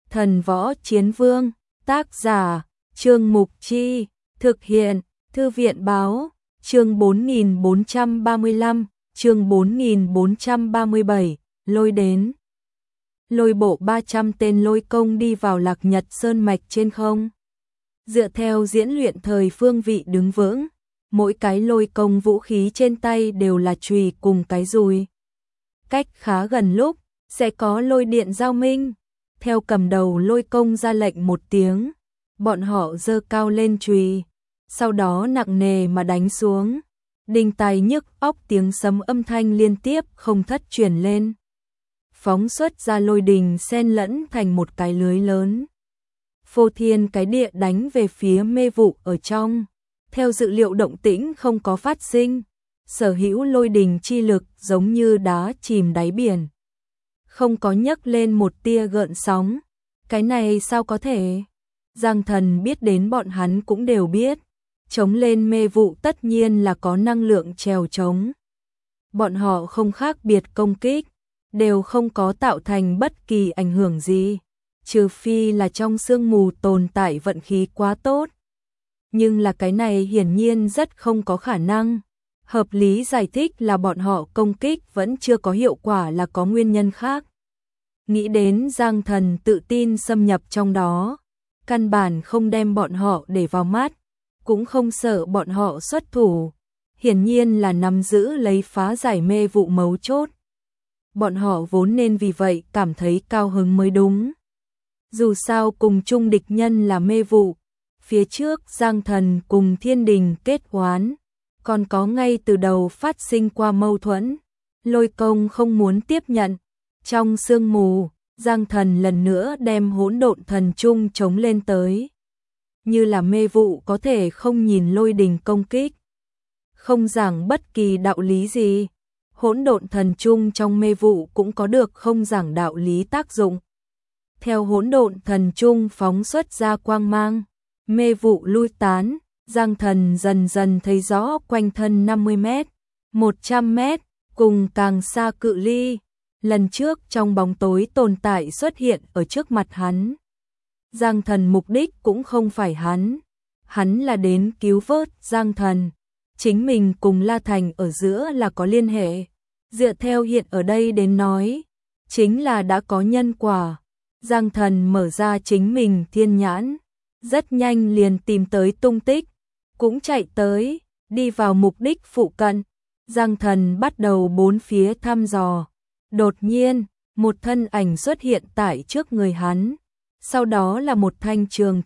Thần Võ Chiến Vương, tác giả, Trương Mục Chi, thực hiện, Thư viện Báo, chương 4435, chương 4437, lôi đến. Lôi bộ 300 tên lôi công đi vào Lạc Nhật Sơn Mạch trên không. Dựa theo diễn luyện thời phương vị đứng vững, mỗi cái lôi công vũ khí trên tay đều là chùy cùng cái dùi. Cách khá gần lúc, sẽ có lôi điện giao minh. Theo cầm đầu lôi công ra lệnh một tiếng, bọn họ giơ cao lên chùy, sau đó nặng nề mà đánh xuống. Đinh tai nhức óc tiếng sấm âm thanh liên tiếp không thất truyền lên. Phóng xuất ra lôi đình xen lẫn thành một cái lưới lớn. Phô thiên cái địa đánh về phía mê vụ ở trong. Theo dự liệu động tĩnh không có phát sinh, sở hữu lôi đình chi lực giống như đá chìm đáy biển. Không có nhấc lên một tia gợn sóng. Cái này sao có thể? Giang Thần biết đến bọn hắn cũng đều biết. Chống lên mê vụ tất nhiên là có năng lượng trèo trống. Bọn họ không khác biệt công kích, đều không có tạo thành bất kỳ ảnh hưởng gì, trừ phi là trong sương mù tồn tại vận khí quá tốt. Nhưng là cái này hiển nhiên rất không có khả năng. Hợp lý giải thích là bọn họ công kích vẫn chưa có hiệu quả là có nguyên nhân khác. Nghĩ đến Giang Thần tự tin xâm nhập trong đó, căn bản không đem bọn họ để vào mắt, cũng không sợ bọn họ xuất thủ, hiển nhiên là nắm giữ lấy phá giải mê vụ mấu chốt. Bọn họ vốn nên vì vậy cảm thấy cao hứng mới đúng. Dù sao cùng chung địch nhân là mê vụ, phía trước Giang Thần cùng Thiên Đình kết oán, còn có ngay từ đầu phát sinh qua mâu thuẫn, lôi công không muốn tiếp nhận. Trong sương mù, Giang Thần lần nữa đem hỗn độn thần trung chống lên tới. Như là mê vụ có thể không nhìn lôi đình công kích. Không giảng bất kỳ đạo lý gì. Hỗn độn thần trung trong mê vụ cũng có được không giảng đạo lý tác dụng. Theo hỗn độn thần trung phóng xuất ra quang mang, mê vụ lui tán, Giang Thần dần dần thấy rõ quanh thân 50 mét, 100 mét, cùng càng xa cự ly. Lần trước trong bóng tối tồn tại xuất hiện ở trước mặt hắn. Giang Thần mục đích cũng không phải hắn là đến cứu vớt Giang Thần. Chính mình cùng La Thành ở giữa là có liên hệ. Dựa theo hiện ở đây đến nói, chính là đã có nhân quả. Giang Thần mở ra chính mình thiên nhãn, rất nhanh liền tìm tới tung tích, cũng chạy tới, đi vào mục đích phụ cận. Giang Thần bắt đầu bốn phía thăm dò. Đột nhiên, một thân ảnh xuất hiện tại trước người hắn. Sau đó là một thanh trường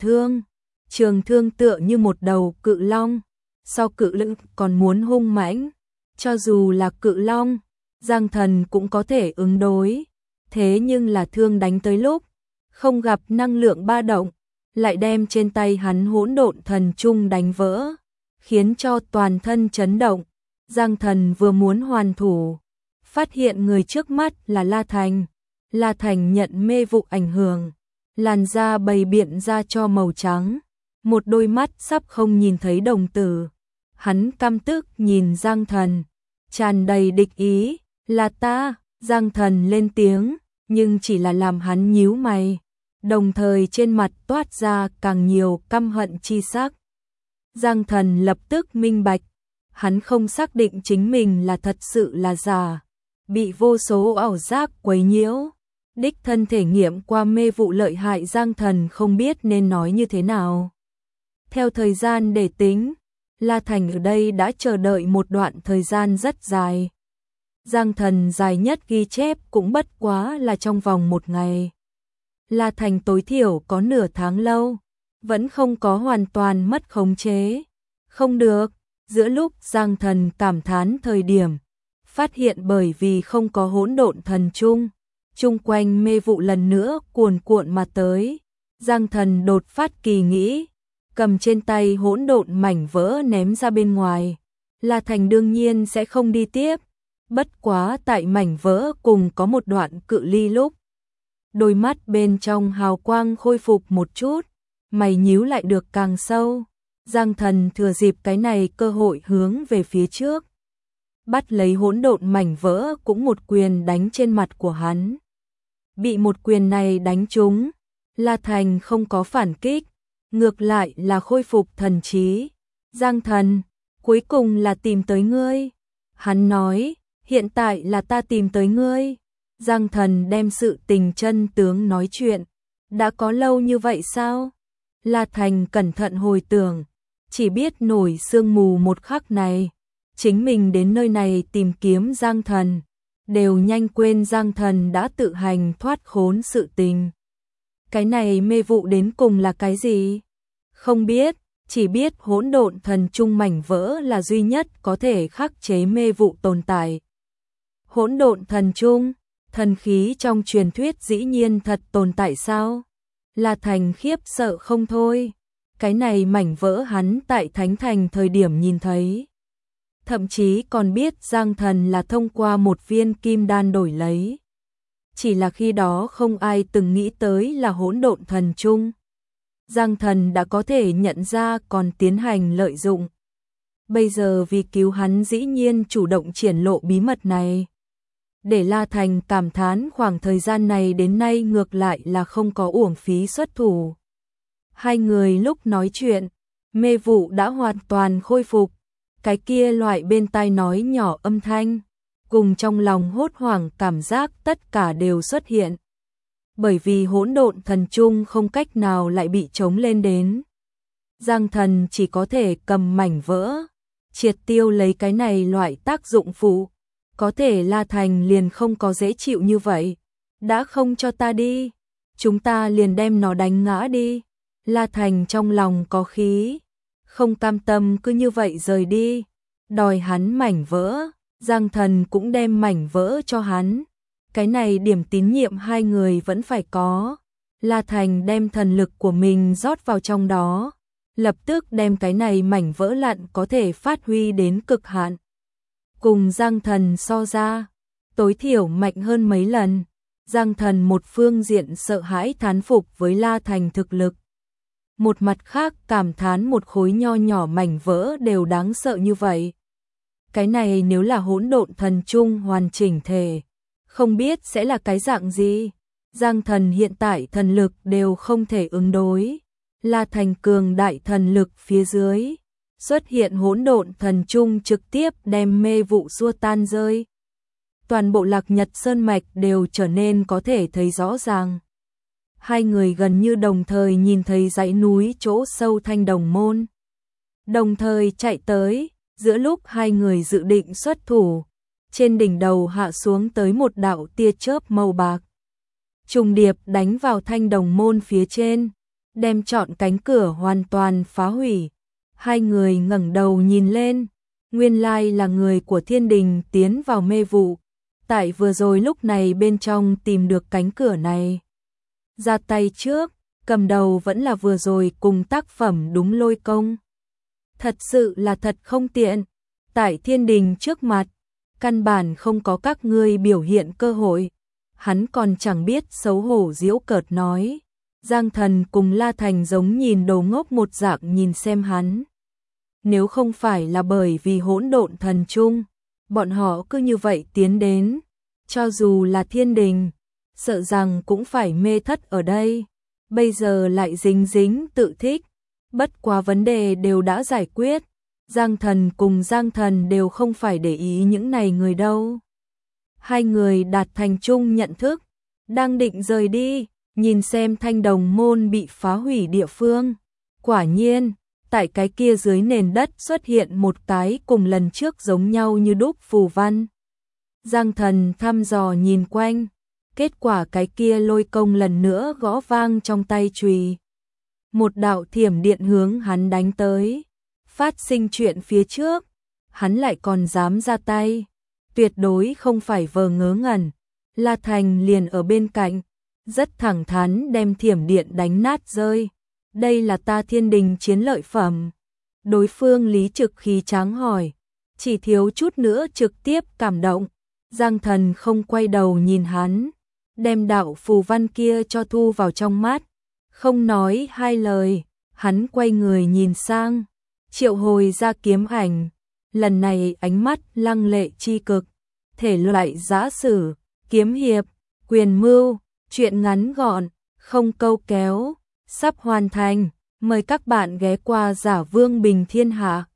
thương tựa như một đầu cự long, so cự lưng còn muốn hung mãnh. Cho dù là cự long, Giang Thần cũng có thể ứng đối. Thế nhưng là thương đánh tới lúc, không gặp năng lượng ba động, lại đem trên tay hắn hỗn độn thần trung đánh vỡ, khiến cho toàn thân chấn động. Giang Thần vừa muốn hoàn thủ, phát hiện người trước mắt là La Thành. La Thành nhận mê vụ ảnh hưởng, làn da bày biện ra cho màu trắng, một đôi mắt sắp không nhìn thấy đồng tử. Hắn căm tức nhìn Giang Thần, tràn đầy địch ý. Là ta, Giang Thần lên tiếng, nhưng chỉ là làm hắn nhíu mày, đồng thời trên mặt toát ra càng nhiều căm hận chi sắc. Giang Thần lập tức minh bạch, hắn không xác định chính mình là thật sự là giả, bị vô số ảo giác quấy nhiễu. Đích thân thể nghiệm qua mê vụ lợi hại Giang Thần không biết nên nói như thế nào. Theo thời gian để tính, La Thành ở đây đã chờ đợi một đoạn thời gian rất dài. Giang Thần dài nhất ghi chép cũng bất quá là trong vòng một ngày. La Thành tối thiểu có nửa tháng lâu, vẫn không có hoàn toàn mất khống chế. Không được, giữa lúc Giang Thần cảm thán thời điểm, phát hiện bởi vì không có hỗn độn thần trung, chung quanh mê vụ lần nữa cuồn cuộn mà tới. Giang Thần đột phát kỳ nghĩ, cầm trên tay hỗn độn mảnh vỡ ném ra bên ngoài. La Thành đương nhiên sẽ không đi tiếp, bất quá tại mảnh vỡ cùng có một đoạn cự ly lúc, đôi mắt bên trong hào quang khôi phục một chút, mày nhíu lại được càng sâu. Giang Thần thừa dịp cái này cơ hội hướng về phía trước, bắt lấy hỗn độn mảnh vỡ cũng một quyền đánh trên mặt của hắn. Bị một quyền này đánh trúng, La Thành không có phản kích, ngược lại là khôi phục thần trí. Giang Thần, cuối cùng là tìm tới ngươi. Hắn nói, hiện tại là ta tìm tới ngươi. Giang Thần đem sự tình chân tướng nói chuyện. Đã có lâu như vậy sao? La Thành cẩn thận hồi tưởng, chỉ biết nổi sương mù một khắc này. Chính mình đến nơi này tìm kiếm Giang Thần, đều nhanh quên Giang Thần đã tự hành thoát khốn sự tình. Cái này mê vụ đến cùng là cái gì? Không biết, chỉ biết hỗn độn thần trung mảnh vỡ là duy nhất có thể khắc chế mê vụ tồn tại. Hỗn độn thần trung, thần khí trong truyền thuyết dĩ nhiên thật tồn tại sao? La Thành khiếp sợ không thôi. Cái này mảnh vỡ hắn tại Thánh Thành thời điểm nhìn thấy. Thậm chí còn biết Giang Thần là thông qua một viên kim đan đổi lấy. Chỉ là khi đó không ai từng nghĩ tới là hỗn độn thần trung. Giang Thần đã có thể nhận ra còn tiến hành lợi dụng. Bây giờ vì cứu hắn dĩ nhiên chủ động triển lộ bí mật này. Để La Thành cảm thán khoảng thời gian này đến nay ngược lại là không có uổng phí xuất thủ. Hai người lúc nói chuyện, mê vụ đã hoàn toàn khôi phục. Cái kia loại bên tai nói nhỏ âm thanh, cùng trong lòng hốt hoảng cảm giác tất cả đều xuất hiện. Bởi vì hỗn độn thần trung không cách nào lại bị chống lên đến. Giang Thần chỉ có thể cầm mảnh vỡ, triệt tiêu lấy cái này loại tác dụng phụ. Có thể La Thành liền không có dễ chịu như vậy. Đã không cho ta đi, chúng ta liền đem nó đánh ngã đi. La Thành trong lòng có khí, không cam tâm cứ như vậy rời đi. Đòi hắn mảnh vỡ, Giang Thần cũng đem mảnh vỡ cho hắn. Cái này điểm tín nhiệm hai người vẫn phải có. La Thành đem thần lực của mình rót vào trong đó, lập tức đem cái này mảnh vỡ lặn có thể phát huy đến cực hạn. Cùng Giang Thần so ra, tối thiểu mạnh hơn mấy lần. Giang Thần một phương diện sợ hãi thán phục với La Thành thực lực. Một mặt khác cảm thán một khối nho nhỏ mảnh vỡ đều đáng sợ như vậy. Cái này nếu là hỗn độn thần trung hoàn chỉnh thể, không biết sẽ là cái dạng gì. Giang Thần hiện tại thần lực đều không thể ứng đối. La Thành cường đại thần lực phía dưới, xuất hiện hỗn độn thần trung trực tiếp đem mê vụ xua tan rơi. Toàn bộ Lạc Nhật Sơn Mạch đều trở nên có thể thấy rõ ràng. Hai người gần như đồng thời nhìn thấy dãy núi chỗ sâu Thanh Đồng Môn. Đồng thời chạy tới, giữa lúc hai người dự định xuất thủ, trên đỉnh đầu hạ xuống tới một đạo tia chớp màu bạc. Trùng điệp đánh vào Thanh Đồng Môn phía trên, đem trọn cánh cửa hoàn toàn phá hủy. Hai người ngẩng đầu nhìn lên, nguyên lai là người của Thiên Đình tiến vào mê vụ. Tại vừa rồi lúc này bên trong tìm được cánh cửa này. Ra tay trước, cầm đầu vẫn là vừa rồi cùng tác phẩm đúng Lôi Công. Thật sự là thật không tiện, tại Thiên Đình trước mặt, căn bản không có các ngươi biểu hiện cơ hội. Hắn còn chẳng biết xấu hổ giễu cợt nói. Giang Thần cùng La Thành giống nhìn đồ ngốc một dạng nhìn xem hắn. Nếu không phải là bởi vì hỗn độn thần trung, bọn họ cứ như vậy tiến đến, cho dù là Thiên Đình, sợ rằng cũng phải mê thất ở đây. Bây giờ lại dính dính tự thích, bất quá vấn đề đều đã giải quyết. Giang Thần cùng Giang Thần đều không phải để ý những này người đâu. Hai người đạt thành chung nhận thức, đang định rời đi, nhìn xem Thanh Đồng Môn bị phá hủy địa phương. Quả nhiên, tại cái kia dưới nền đất xuất hiện một cái cùng lần trước giống nhau như đúc phù văn. Giang Thần thăm dò nhìn quanh, kết quả cái kia Lôi Công lần nữa gõ vang trong tay chùy. Một đạo thiểm điện hướng hắn đánh tới. Phát sinh chuyện phía trước, hắn lại còn dám ra tay, tuyệt đối không phải vờ ngớ ngẩn. La Thành liền ở bên cạnh, rất thẳng thắn đem thiểm điện đánh nát rơi. Đây là ta Thiên Đình chiến lợi phẩm. Đối phương lý trực khí tráng hỏi, chỉ thiếu chút nữa trực tiếp cảm động. Giang Thần không quay đầu nhìn hắn, đem đạo phù văn kia cho thu vào trong mắt. Không nói hai lời, hắn quay người nhìn sang, triệu hồi ra kiếm ảnh. Lần này ánh mắt lăng lệ chi cực, thể loại giã sử, kiếm hiệp, quyền mưu, chuyện ngắn gọn, không câu kéo, sắp hoàn thành. Mời các bạn ghé qua Giả Vương Bình Thiên Hạ.